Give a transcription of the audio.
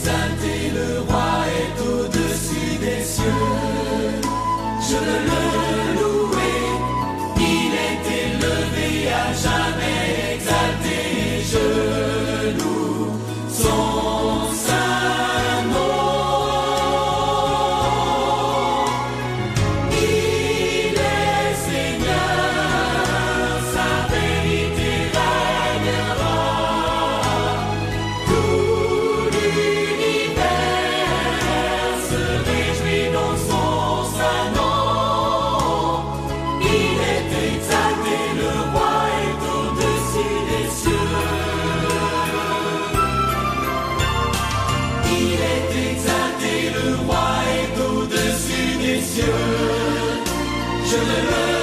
exalté, le roi est au-dessus des cieux. Je veux le louer, il est élevé, à jamais exalté. Je loue son saint nom. Il est Seigneur, sa vérité régnera. Tout l'univers se réjouit dans son saint nom. Il est exalté, le roi est au-dessus des cieux. Il est exalté, le roi est au-dessus des cieux. Je le